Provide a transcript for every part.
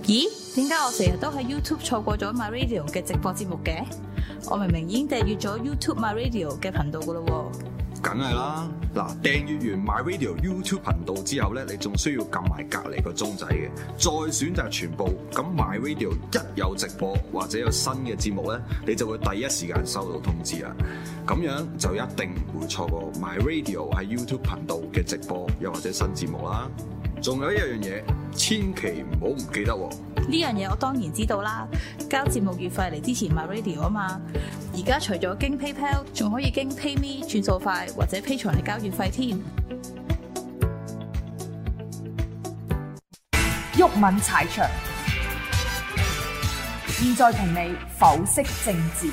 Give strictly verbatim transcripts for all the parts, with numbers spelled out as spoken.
咦？點解我成日都喺 YouTube 錯過咗 My Radio 嘅直播節目嘅？我明明已經訂閱咗 YouTube My Radio 嘅頻道噶咯喎。 梗係啦，嗱，訂閱完 My Radio YouTube 頻道之後咧，你仲需要撳埋隔離個鐘仔嘅，再選擇全部。咁 My Radio 一有直播或者有新嘅節目咧，你就會第一時間收到通知啦。咁樣就一定唔會錯過 My Radio 喺 YouTube 頻道嘅直播又或者新節目啦。仲有一樣嘢，千祈唔好唔記得喎。 呢樣嘢我當然知道啦，交節目月費嚟支持 My Radio 啊嘛。而家除咗經 PayPal， 仲可以經 PayMe 轉數快或者 Patreon嚟交月費添。 毓民踩場，現在同你剖析政治。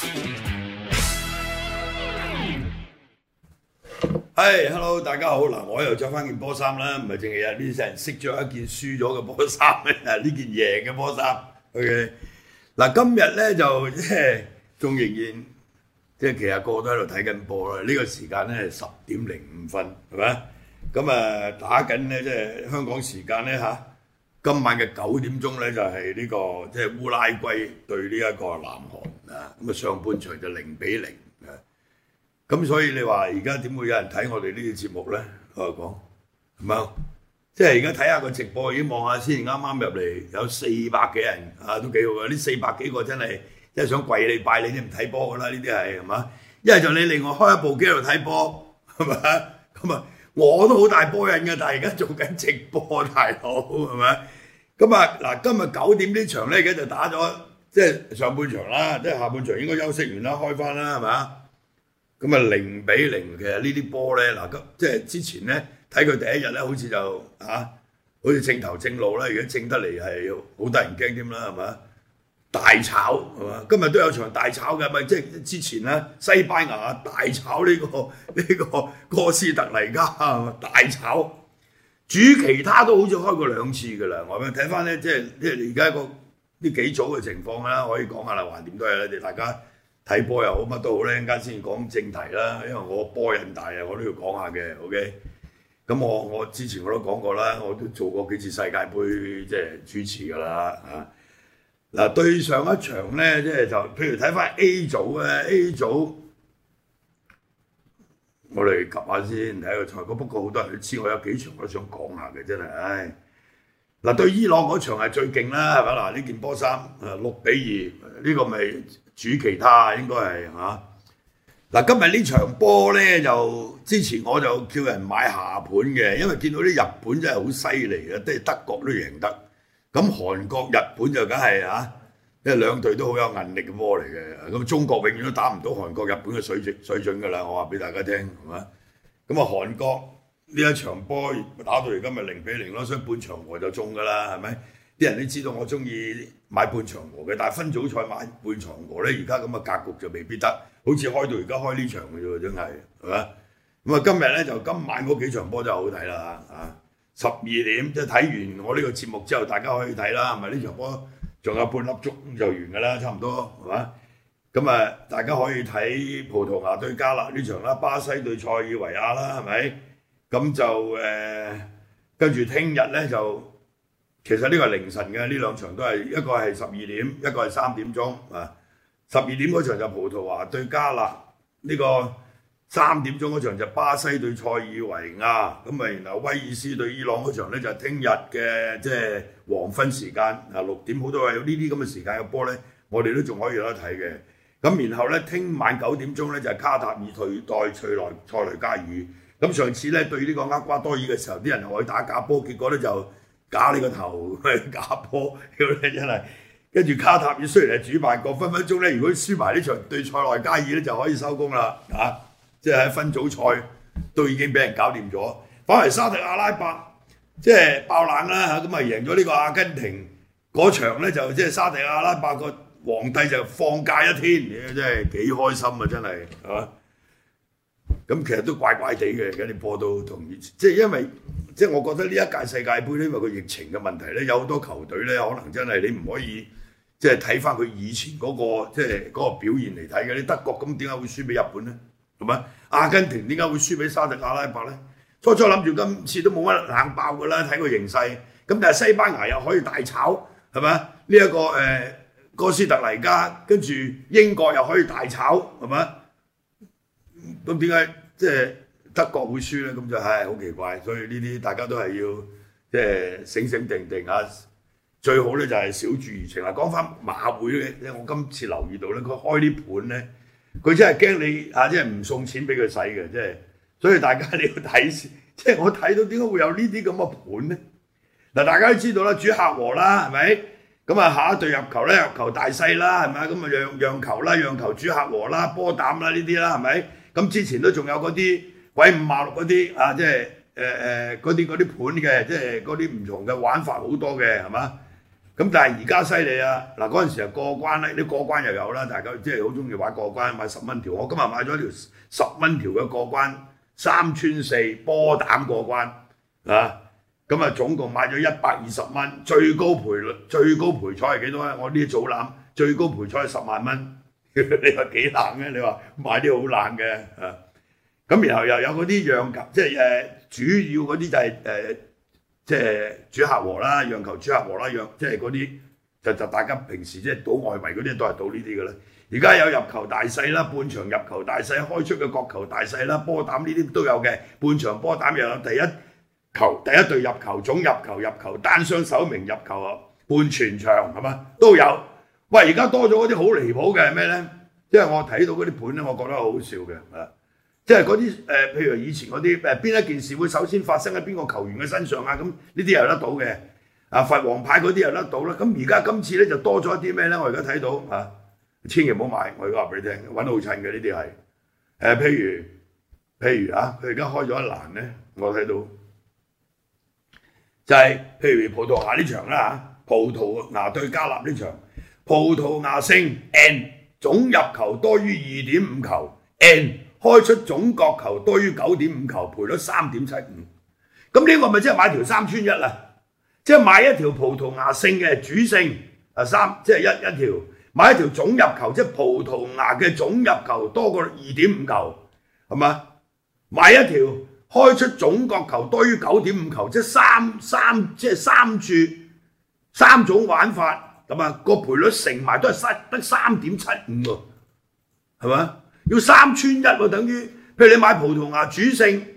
係、hey，hello， 大家好。嗱，我又着翻件波衫啦，唔係淨係有啲人識着一件輸咗嘅波衫咧，呢件贏嘅波衫。OK， 嗱，今日咧就即係仲仍然即係其實個個都喺度睇緊波啦。呢、這個時間咧係十點零五分，係咪？咁啊打緊咧即係香港時間咧嚇，今晚嘅九點鐘咧就係、是、呢、這個即係烏拉圭對呢一個南韓啊。咁啊上半場就零比零。咁所以你話而家點會有人睇我哋呢啲節目咧？我講係咪？即係而家睇下個直播，已經望下先，啱啱入嚟有四百幾人啊，都幾好啊！呢四百幾個真係即係想跪你拜你，你唔睇波噶啦，呢啲係係嘛？一係就你另外開一部機喺度睇波，係咪？咁啊，我都好大波癮嘅，但係而家做緊直播，大佬係咪？咁啊嗱，今日九點呢場咧，而家就打咗即係上半場啦，即係下半場應該休息完啦，開翻啦，係嘛？咁啊零比零，其實呢啲波咧嗱，即係之前咧睇佢第一日咧，好似就嚇、啊，好似正頭正路啦，而家正得嚟係好得人驚添啦，係嘛？大炒係嘛？今日都有場大炒嘅，咪即係之前咧西班牙大炒呢、這個呢、這個哥斯特黎加大炒，主其他都好似開過兩次㗎啦。我咪睇翻咧，即係即係而家個呢幾組嘅情況啦，可以講下啦，橫掂都係你哋大家。睇波又好乜都好咧，陣間先講正題啦，因為我波癮大啊，我都要講下嘅 ，OK。咁我我之前我都講過啦，我都做過幾次世界盃即係主持㗎啦啊。嗱對上一場咧，即係就譬如睇翻 A 組咧 ，A 組我哋及下先睇個賽果。不過好多人都知我有幾場我都想講下嘅，真係唉。嗱對伊朗嗰場係最勁啦，係咪嗱？呢件波衫啊六比二，呢、這個咪主其他應該係嚇。嗱今日呢場波咧就之前我就叫人買下盤嘅，因為見到啲日本真係好犀利嘅，即係德國都贏得。咁韓國、日本就梗係嚇，因為兩隊都好有韌力嘅波嚟嘅。咁中國永遠都打唔到韓國、日本嘅水準水準㗎啦，我話俾大家聽係嘛。咁啊韓國。呢一場波打到嚟今日零比零咯，所以半場和就中㗎啦，係咪？啲人都知道我中意買半場和嘅，但係分組賽買半場和咧，而家咁嘅格局就未必得，好似開到而家開呢場嘅啫喎，真係係嘛？咁啊今日咧就今晚嗰幾場波真係好睇啦啊！十二點即係睇完我呢個節目之後，大家可以睇啦，係咪？呢場波仲有半粒鐘就完㗎啦，差唔多係嘛？咁啊大家可以睇葡萄牙對加納呢場啦，巴西對塞爾維亞啦，係咪？咁就誒，跟住聽日咧就其實呢個係凌晨嘅，呢兩場都係一個係十二點，一個係三點鐘啊。十二點嗰場就葡萄牙對加納，呢、這個三點鐘嗰場就巴西對塞爾維亞，咁啊然後威爾斯對伊朗嗰場咧就係聽日嘅即係黃昏時間啊六點，好多有呢啲咁嘅時間嘅波咧，我哋都仲可以有得睇嘅。咁然後咧聽晚九點鐘咧就係卡塔爾對代塞內塞雷加爾。咁上次咧對呢個厄瓜多爾嘅時候，啲人又去打假波，結果咧就假你個頭假波，屌你真係！跟住卡塔爾雖然係主辦國，分分鐘咧，如果輸埋呢場對塞內加爾咧，就可以收工啦嚇！即係喺分組賽都已經俾人搞掂咗。反而沙特阿拉伯即係爆冷啦嚇，咁啊贏咗呢個阿根廷嗰場咧，就即係沙特阿拉伯個皇帝就放假一天，真係幾開心啊！真係係嘛？咁其實都怪怪地嘅，而家啲波都同以前，即係因為即係我覺得呢一屆世界盃因為個疫情嘅問題咧，有好多球隊咧可能真係你唔可以即係睇翻佢以前嗰、嗰個即係嗰個表現嚟睇嘅。你德國咁點解會輸俾日本咧？係咪？阿根廷點解會輸俾沙特阿拉伯咧？初初諗住今次都冇乜冷爆㗎啦，睇個形勢。咁但係西班牙又可以大炒， 係咪？呢一個誒哥斯特黎加，跟住英國又可以大炒，係咪？咁點解即係德國會輸咧？咁就係好奇怪，所以呢啲大家都係要即係醒醒定定啊！最好咧就係小注怡情啦。講翻馬會咧，我今次留意到咧，佢開啲盤咧，佢真係驚你啊，即係唔送錢俾佢使嘅，即係，所以大家你要睇，即係我睇到點解會有呢啲咁嘅盤咧？嗱，大家都知道啦，主客和啦，係咪？咁啊，下一隊入球咧，入球大細啦，係咪？咁啊，讓讓球啦，讓球主客和啦，波膽啦呢啲啦，係咪？咁之前都仲有嗰啲鬼五馬六嗰啲啊，即係誒誒嗰啲嗰啲盤嘅，即係嗰啲唔同嘅玩法好多嘅，係嘛？咁但係而家犀利啊！嗱，嗰陣時啊過關咧，啲過關又有啦，大家即係好中意玩過關，買十蚊條。我今日買咗條十蚊條嘅過關，三穿四波膽過關啊！咁啊總共買咗一百二十蚊，最高賠率最高賠彩係幾多咧？我呢啲組攬最高賠彩係十萬蚊，你話幾冷嘅？你話買啲好冷嘅啊！咁然後又有嗰啲讓球，即係誒、呃、主要嗰啲就係、是、誒。呃即係主客和啦，讓球主客和啦，讓即係嗰啲就就大家平時即係賭外圍嗰啲都係賭呢啲嘅啦。而家有入球大細啦，半場入球大細，開出嘅角球大細啦，波膽呢啲都有嘅。半場波膽又有第一球第一隊入球總入球入球單雙首名入球半全場係嘛都有。喂，而家多咗嗰啲好離譜嘅係咩咧？即係我睇到嗰啲盤咧，我覺得好好笑嘅啊！即係嗰啲誒，譬如以前嗰啲誒邊一件事會首先發生喺邊個球員嘅身上啊？咁呢啲又得到嘅，啊罰黃牌嗰啲又得到啦。咁而家今次咧就多咗一啲咩咧？我而家睇到啊，千祈唔好買，我而家話俾你聽，揾好襯嘅呢啲係誒，譬如譬如啊，佢而家開咗一欄咧，我睇到就係、是、譬如葡萄牙呢場啦嚇，葡萄牙對加納呢場，葡萄牙勝 N 總入球多於二點五球 N。開出總角球多於九點五球，賠率三點七五。咁呢個咪即係買條三穿一啦，即係買一條葡萄牙勝嘅主勝啊三，即係一一條，買一條總入球，即係葡萄牙嘅總入球多過二點五球，係嘛？買一條開出總角球多於九點五球，即係三三即係三注三種玩法，咁啊個賠率乘埋都係得三點七五喎，係嘛？要三穿一喎，等於譬如你買葡萄牙主勝，誒、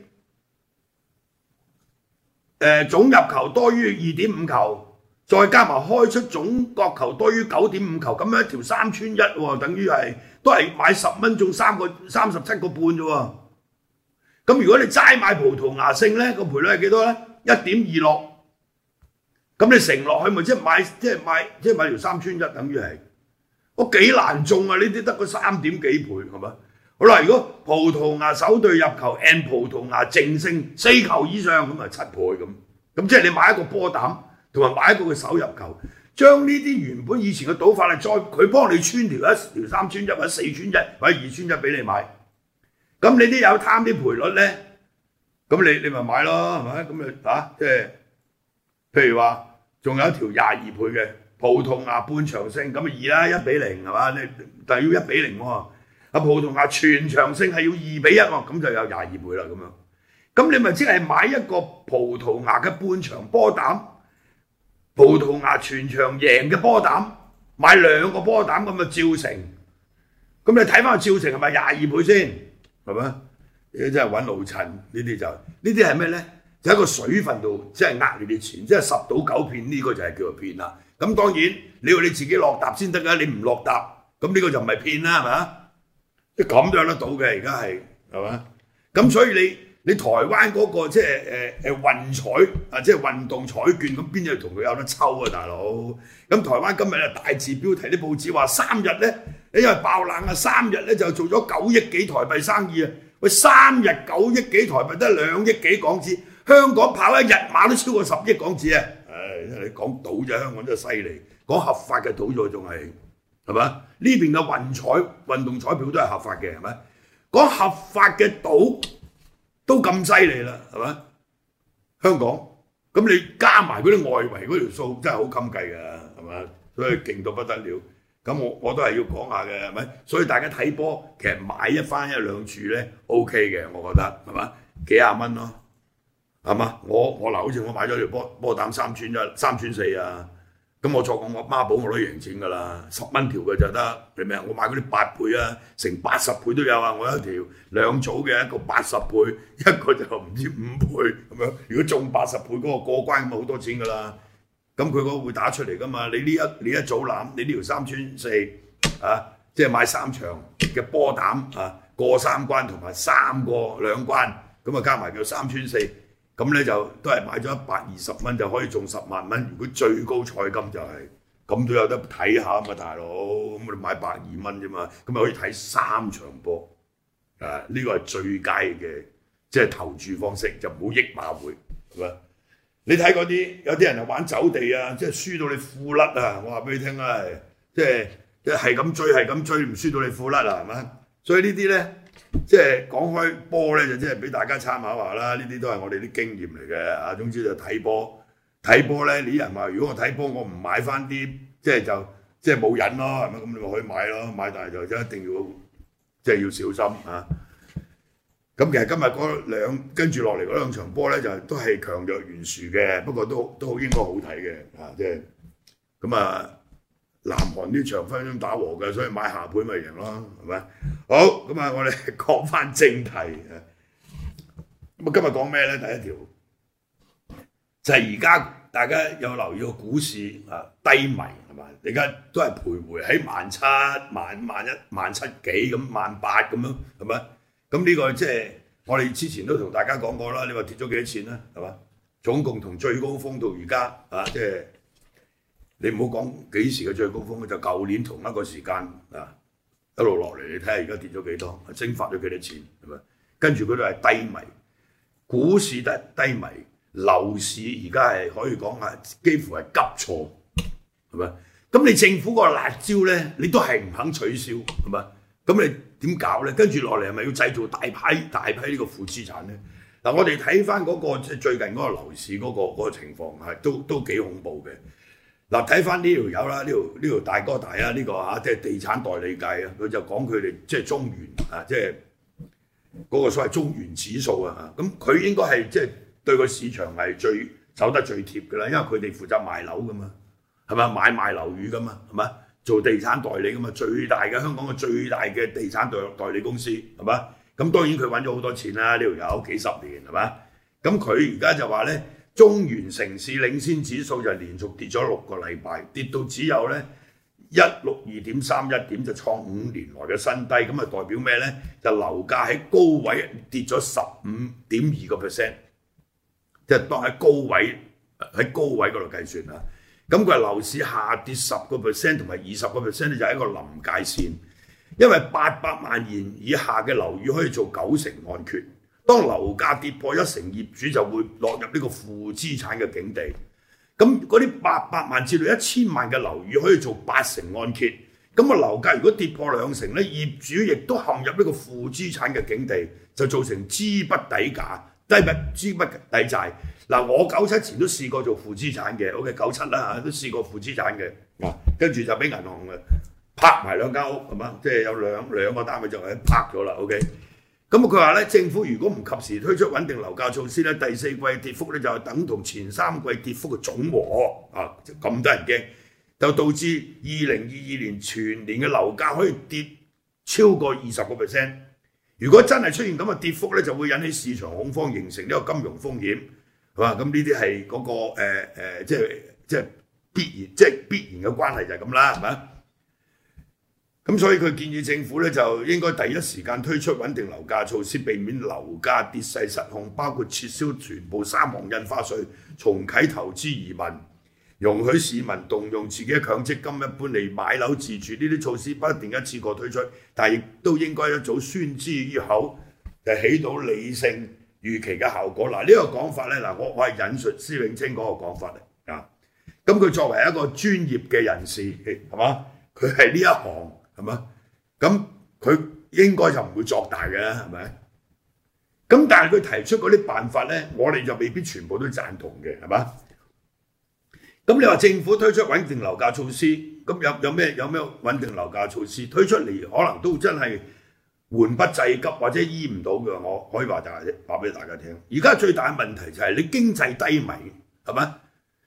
呃、總入球多於二點五球，再加埋開出總角球多於九點五球，咁樣一條三穿一喎，等於係都係買十蚊中三個三十七個半啫喎。咁如果你齋買葡萄牙勝咧，個賠率係幾多咧？一點二六。咁你乘落去咪即係買即係買即係買條三穿一，等於係。我幾難中啊！呢啲得個三點幾倍係嘛？好啦，如果葡萄牙首隊入球 and 葡萄牙淨勝四球以上咁啊七倍咁，咁即係你買一個波膽同埋買一個嘅首入球，將呢啲原本以前嘅賭法嚟再佢幫你穿條一條三穿一或者四穿一或者二穿一俾你買，咁你啲有貪啲賠率咧，咁你你咪買咯係咪？咁你啊即係譬如話仲有一條廿二倍嘅。葡萄牙半場勝咁啊二啦，一比零係嘛？你但係要一比零喎。啊葡萄牙全場勝係要二比一喎，咁就有廿二倍啦咁樣。咁你咪即係買一個葡萄牙嘅半場波膽，葡萄牙全場贏嘅波膽，買兩個波膽咁啊照成。咁你睇翻個照成係咪廿二倍先？係咪？你真係揾老襯呢啲就呢啲係咩咧？就喺個水分度，即係呃你啲錢，即係十賭九騙呢個就係叫做騙啦。咁當然你要你自己落搭先得㗎，你唔落搭，咁呢個就唔係騙啦，係咪？即係咁都有得到嘅，而家係係嘛？咁所以你你台灣嗰、那個即係誒誒運彩啊，即係運動彩券，咁邊有同佢有得抽啊，大佬？咁台灣今日啊大字標題啲報紙話三日咧，因為爆冷啊，三日咧就做咗九億幾台幣生意啊！喂，三日九億幾台幣得兩億幾港紙，香港跑一日馬都超過十億港紙啊！你講賭啫，香港真係犀利。講合法嘅賭咗仲係係嘛？呢邊嘅運彩運動彩票都係合法嘅，係咪？講合法嘅賭都咁犀利啦，係咪？香港咁你加埋嗰啲外圍嗰條數真係好襟計㗎，係嘛？所以勁到不得了。咁我我都係要講下嘅，係咪？所以大家睇波其實買一翻一兩注咧 OK 嘅，我覺得係嘛？幾廿蚊咯。係嘛？我我嗱，好似我買咗條波波膽三串一三串四啊， 咁我坐過我孖寶我都贏錢㗎啦，十蚊條嘅就得，明唔明啊？我買嗰啲八倍啊，成八十倍都有啊！我有一條兩組嘅，一個八十倍，一個就唔知五倍咁樣。如果中八十倍嗰個過關咁好多錢㗎啦。咁佢嗰個會打出嚟㗎嘛？你呢一你一組攬，你呢條三串四啊，即係買三場嘅波膽啊，過三關同埋三個兩關，咁啊加埋叫三串四。咁咧就都係買咗一百二十蚊就可以中十萬蚊，如果最高彩金就係、是、咁都有得睇下嘛，大佬，咁我哋買百二蚊啫嘛，咁咪可以睇三場波，啊呢個係最佳嘅即係投注方式，就唔好益馬會，係咪？你睇嗰啲有啲人係玩走地啊，即係輸到你褲甩啊！我話俾你聽啊，即係即係咁追係咁追，唔輸到你褲甩啊，係咪？所以呢啲咧。即係講開波咧，就即係俾大家參考下啦。呢啲都係我哋啲經驗嚟嘅啊。總之就睇波，睇波咧，你啲人話如果我睇波，我唔買翻啲，即係就即係冇癮咯，係咪？咁你咪可以買咯，買但係就一定要即係要小心啊。咁其實今日嗰兩跟住落嚟嗰兩場波咧，就都係強弱懸殊嘅，不過都都應該好睇嘅啊。即係咁啊。南韓呢場分鐘打和嘅，所以買下盤咪贏咯，係咪？好，咁啊，我哋講翻正題啊。咁啊，今日講咩咧？第一條就係而家大家有留意個股市啊低迷係嘛？而家都係徘徊喺萬七、萬萬一、萬七幾咁、萬八咁樣係咪？咁呢個即係我哋之前都同大家講過啦。你話跌咗幾多錢啦？係嘛？總共同最高峰到而家啊，即係。你唔好講幾時嘅最高峰，就舊年同一個時間啊，一路落嚟，你睇下而家跌咗幾多，蒸發咗幾多錢係咪？跟住佢都係低迷，股市得低迷，樓市而家係可以講係幾乎係急挫，係咪？咁你政府個辣椒咧，你都係唔肯取消，係咪？咁你點搞咧？跟住落嚟係咪要製造大批大批呢個負資產咧？嗱，我哋睇翻嗰個即係最近嗰個樓市嗰、嗰個嗰個情況係都都幾恐怖嘅。嗱，睇翻呢條友啦，呢條呢條大哥大啊，呢、呢個嚇即係地產代理界啊，佢就講佢哋即係中原啊，即係嗰個所謂中原指數啊，咁佢應該係即係對個市場係最走得最貼嘅啦，因為佢哋負責賣樓噶嘛，係咪買賣樓宇噶嘛，係咪做地產代理噶嘛，最大嘅香港嘅最大嘅地產代代理公司係咪？咁當然佢揾咗好多錢啦，呢條友幾十年係咪？咁佢而家就話咧。中原城市領先指數就連續跌咗六個禮拜，跌到只有咧一六二點三一點，就創五年來嘅新低。咁啊代表咩咧？就樓價喺高位跌咗十五點二個 percent， 即係當喺高位喺高位嗰度計算啦。咁佢話樓市下跌十個 percent 同埋二十個 percent 咧，就係一個臨界線，因為八百萬元以下嘅樓宇可以做九成按揭。當樓價跌破一成，業主就會落入呢個負資產嘅境地。咁嗰啲八百萬至到一千萬嘅樓宇可以做八成按揭。咁個樓價如果跌破兩成咧，業主亦都陷入呢個負資產嘅境地，就造成資不抵價、低不資不抵債。嗱，我九七前都試過做負資產嘅 ，OK 九七啦嚇，都試過負資產嘅。啊，跟住就俾銀行嘅拍埋兩間屋係嘛，即係有兩兩個單位就係拍咗啦 ，OK。咁佢話咧，政府如果唔及時推出穩定樓價措施咧，第四季跌幅咧就等同前三季跌幅嘅總和啊！咁多人驚，就導致二零二二年全年嘅樓價可以跌超過二十個 percent。如果真係出現咁嘅跌幅咧，就會引起市場恐慌，形成呢個金融風險，係嘛？咁呢啲係嗰個誒誒、呃，即係即係必然，即係必然嘅關係就係咁啦，係咪？咁所以佢建議政府咧就應該第一時間推出穩定樓價措施，避免樓價跌勢失控，包括撤銷全部三項印花稅、重啟投資移民、容許市民動用自己嘅強積金一般嚟買樓自住。呢啲措施不一定一次過推出，但係亦都應該一早宣之於口，就起到理性預期嘅效果。嗱，呢個講法咧，嗱我我係引述施永青嗰個講法嚟啊。咁佢作為一個專業嘅人士，係嘛？佢係呢一行。係嘛？咁佢應該就唔會作大嘅，係咪？咁但係佢提出嗰啲辦法咧，我哋就未必全部都贊同嘅，係嘛？咁你話政府推出穩定樓價措施，咁有有咩有咩穩定樓價措施推出嚟，可能都真係緩不濟急或者醫唔到嘅。我可以話大家話俾大家聽，而家最大嘅問題就係你經濟低迷，係咪？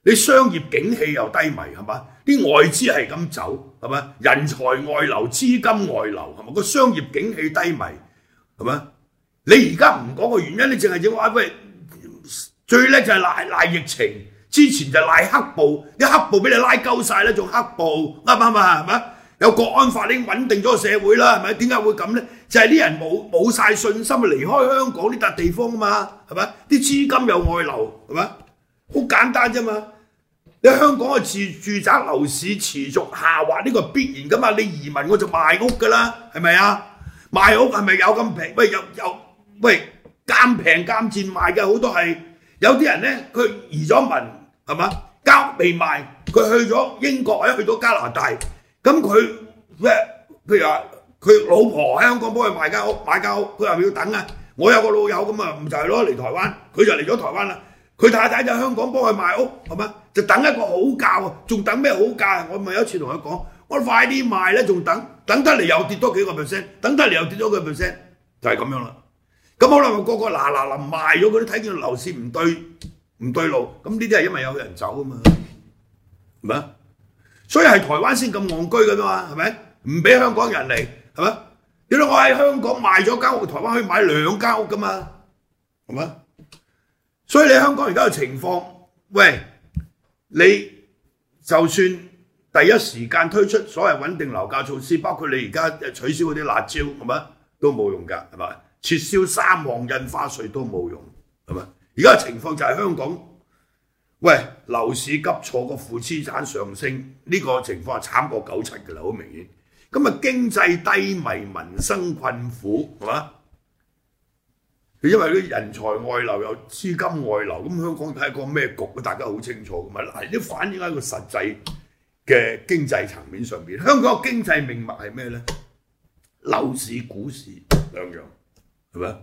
你商業景氣又低迷係嘛？啲外資係咁走係嘛？人才外流、資金外流係嘛？個商業景氣低迷係嘛？你而家唔講個原因，你淨係要話喂，最叻就係賴賴疫情，之前就賴黑暴，一黑暴俾你拉鳩晒啦，仲黑暴啱唔啱啊？係咪？有國安法已經穩定咗個社會啦，係咪？點解會咁咧？就係、是、啲人冇冇晒信心離開香港呢笪地方啊嘛，係咪？啲資金又外流係咪？好簡單啫嘛。你香港嘅住住宅樓市持續下滑，呢、這個必然噶嘛。你移民我就賣屋噶啦，係咪啊？賣屋係咪有咁平？喂，有有喂監平監賤賣嘅好多係，有啲人咧佢移咗民係嘛，交未賣，佢去咗英國或者去咗加拿大。咁佢咩？譬如話佢老婆喺香港幫佢買間屋，買間屋，佢又要等啊！我有個老友咁啊，唔就係咯嚟台灣，佢就嚟咗台灣啦。佢太太就喺香港幫佢買屋，係嘛？就等一個好價喎，仲等咩好價？我咪有一次同佢講，我快啲賣咧，仲等，等得嚟又跌多幾個 percent， 等得嚟又跌多幾個 percent， 就係咁樣啦。咁可能個個嗱嗱臨賣咗，佢都睇見樓市唔對唔對路，咁呢啲係因為有人走啊嘛，係咪啊？所以係台灣先咁戇居㗎嘛，係咪？唔俾香港人嚟，係咪？點解我喺香港賣咗間屋，台灣可以買兩間屋㗎嘛，係咪？所以你香港而家嘅情況，喂，你就算第一時間推出所謂穩定樓價措施，包括你而家取消嗰啲辣椒，係咪？都冇用㗎，係咪？撤銷三項印花稅都冇用，係咪？而家嘅情況就係香港。喂，樓市急挫，個負資產上升，呢、這個情況係慘過九七嘅啦，好明顯。咁啊經濟低迷，民生困苦，係嘛？因為啲人才外流又資金外流，咁香港係個咩局？大家好清楚㗎嘛。嗱，都反映喺個實際嘅經濟層面上邊。香港嘅經濟命脈係咩咧？樓市、股市兩樣，係咪？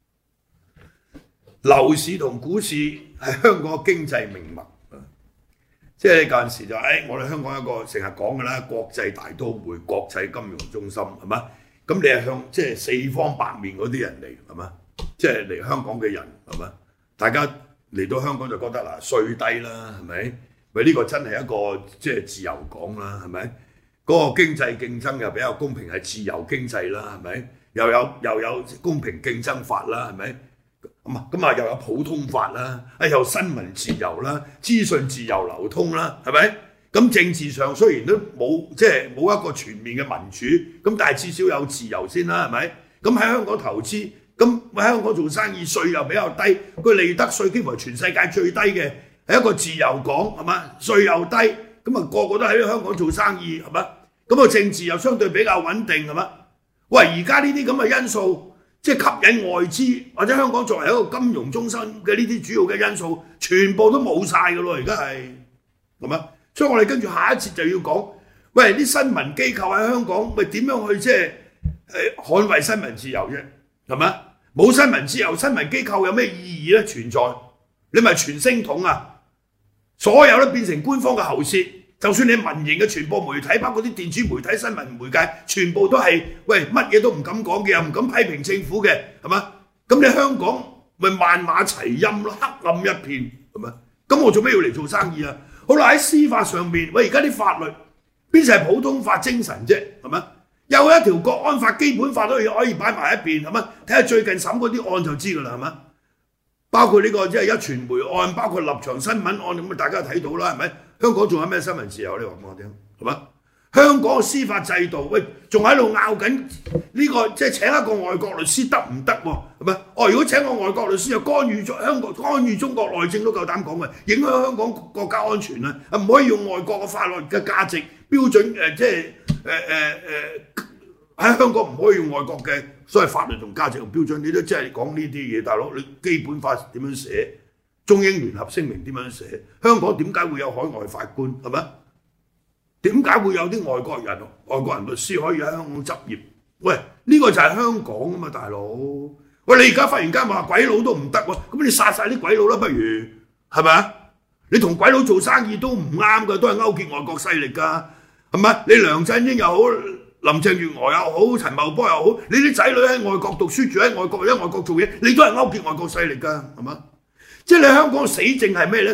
樓市同股市係香港嘅經濟命脈，即係你嗰陣時就誒、哎，我哋香港一個成日講嘅啦，國際大都會、國際金融中心係嘛？咁你係向即係四方八面嗰啲人嚟係嘛？即係嚟香港嘅人係嘛？大家嚟到香港就覺得嗱稅低啦，係咪？喂，呢個真係一個即係自由港啦，係咪？嗰、那個經濟競爭又比較公平，係自由經濟啦，係咪？又有又有公平競爭法啦，係咪？咁啊，咁啊又有普通法啦，啊又新聞自由啦，資訊自由流通啦，係咪？咁政治上雖然都冇即係冇一個全面嘅民主，咁但係至少有自由先啦，係咪？咁喺香港投資，咁喺香港做生意稅又比較低，佢利得稅幾乎係全世界最低嘅，係一個自由港係嘛？稅又低，咁啊個個都喺香港做生意係嘛？咁啊政治又相對比較穩定係嘛？喂，而家呢啲咁嘅因素。即係吸引外資或者香港作為一個金融中心嘅呢啲主要嘅因素，全部都冇晒㗎咯，而家係係嘛？所以我哋跟住下一節就要講，喂啲新聞機構喺香港，喂點樣去即係誒捍衞新聞自由啫？係咪？冇新聞自由，新聞機構有咩意義咧？存在你咪傳聲筒啊！所有都變成官方嘅喉舌。就算你民營嘅傳播媒體，包括啲電子媒體、新聞媒介，全部都係喂乜嘢都唔敢講嘅，又唔敢批評政府嘅，係嘛？咁你香港咪萬馬齊喑咯，黑暗一片，係咪？咁我做咩要嚟做生意啊？好啦，喺司法上面，喂而家啲法律邊就係普通法精神啫，係咪？有一條國安法、基本法都可以擺埋一邊，係咪？睇下最近審嗰啲案就知㗎啦，係咪？包括呢、這個即係一傳媒案，包括立場新聞案，咁大家睇到啦，係咪？香港仲有咩新聞自由？你話俾我聽，係嘛？香港嘅司法制度，喂，仲喺度拗緊呢個，即係請一個外國律師得唔得喎？係咪？哦，如果請個外國律師就干預咗香港、干預中國內政都夠膽講嘅，影響香港國家安全啊！唔可以用外國嘅法律嘅價值標準誒、呃，即係誒誒誒喺香港唔可以用外國嘅所謂法律同價值同標準。你都即係講呢啲嘢，大佬，你基本法點樣寫？中英聯合聲明點樣寫？香港點解會有海外法官係咪？點解會有啲外國人、外國人律師可以喺香港執業？喂，呢、這個就係香港啊嘛，大佬！喂，你而家忽然間話鬼佬都唔得喎，咁你殺晒啲鬼佬啦，不如係咪啊？你同鬼佬做生意都唔啱㗎，都係勾結外國勢力㗎，係咪？你梁振英又好，林鄭月娥又好，陳茂波又好，你啲仔女喺外國讀書，住喺外國，或者外國做嘢，你都係勾結外國勢力㗎，係嘛？即係你香港死症係咩咧？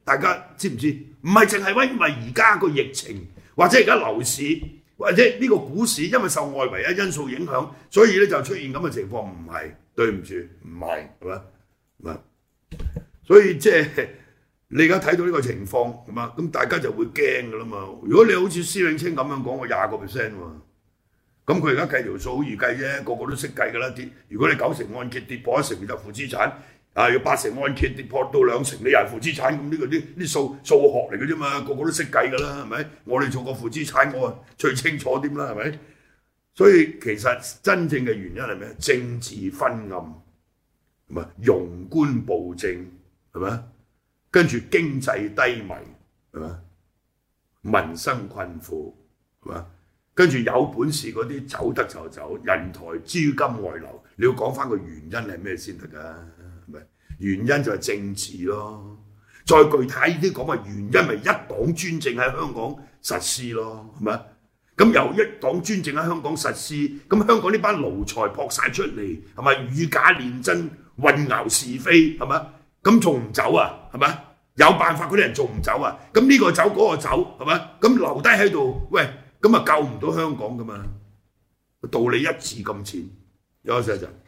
大家知唔知？唔係淨係因為而家個疫情，或者而家樓市，或者呢個股市，因為受外圍嘅因素影響，所以咧就出現咁嘅情況，唔係，對唔住，唔係，係嘛？唔係，所以即係你而家睇到呢個情況，係嘛？咁大家就會驚㗎啦嘛。如果你好似施永青咁樣講，我廿個 percent 喎。咁佢而家計條數好易計啫，個個都識計㗎啦。跌，如果你九成按揭跌破一成，你就負資產；啊，要八成按揭跌破到兩成，你又係負資產。咁呢個啲啲數數學嚟嘅啫嘛，個個都識計㗎啦，係咪？我哋做過負資產，我最清楚啲啦，係咪？所以其實真正嘅原因係咩？政治昏暗，係咪？庸官暴政，係咪？跟住經濟低迷，係咪？民生困苦，係咪？跟住有本事嗰啲走得就走，人才資金外流，你要講翻個原因係咩先得㗎？係咪？原因就係政治咯。再具體啲講話原因咪一黨專政喺香港實施咯，係咪？咁由一黨專政喺香港實施，咁香港呢班奴才撲晒出嚟，係咪以假亂真、混淆是非，係咪？咁仲唔走啊？係咪？有辦法嗰啲人仲唔走啊？咁呢個走嗰個走，係咪？咁留低喺度，喂！咁啊救唔到香港噶嘛，道理一致咁淺，休息一陣。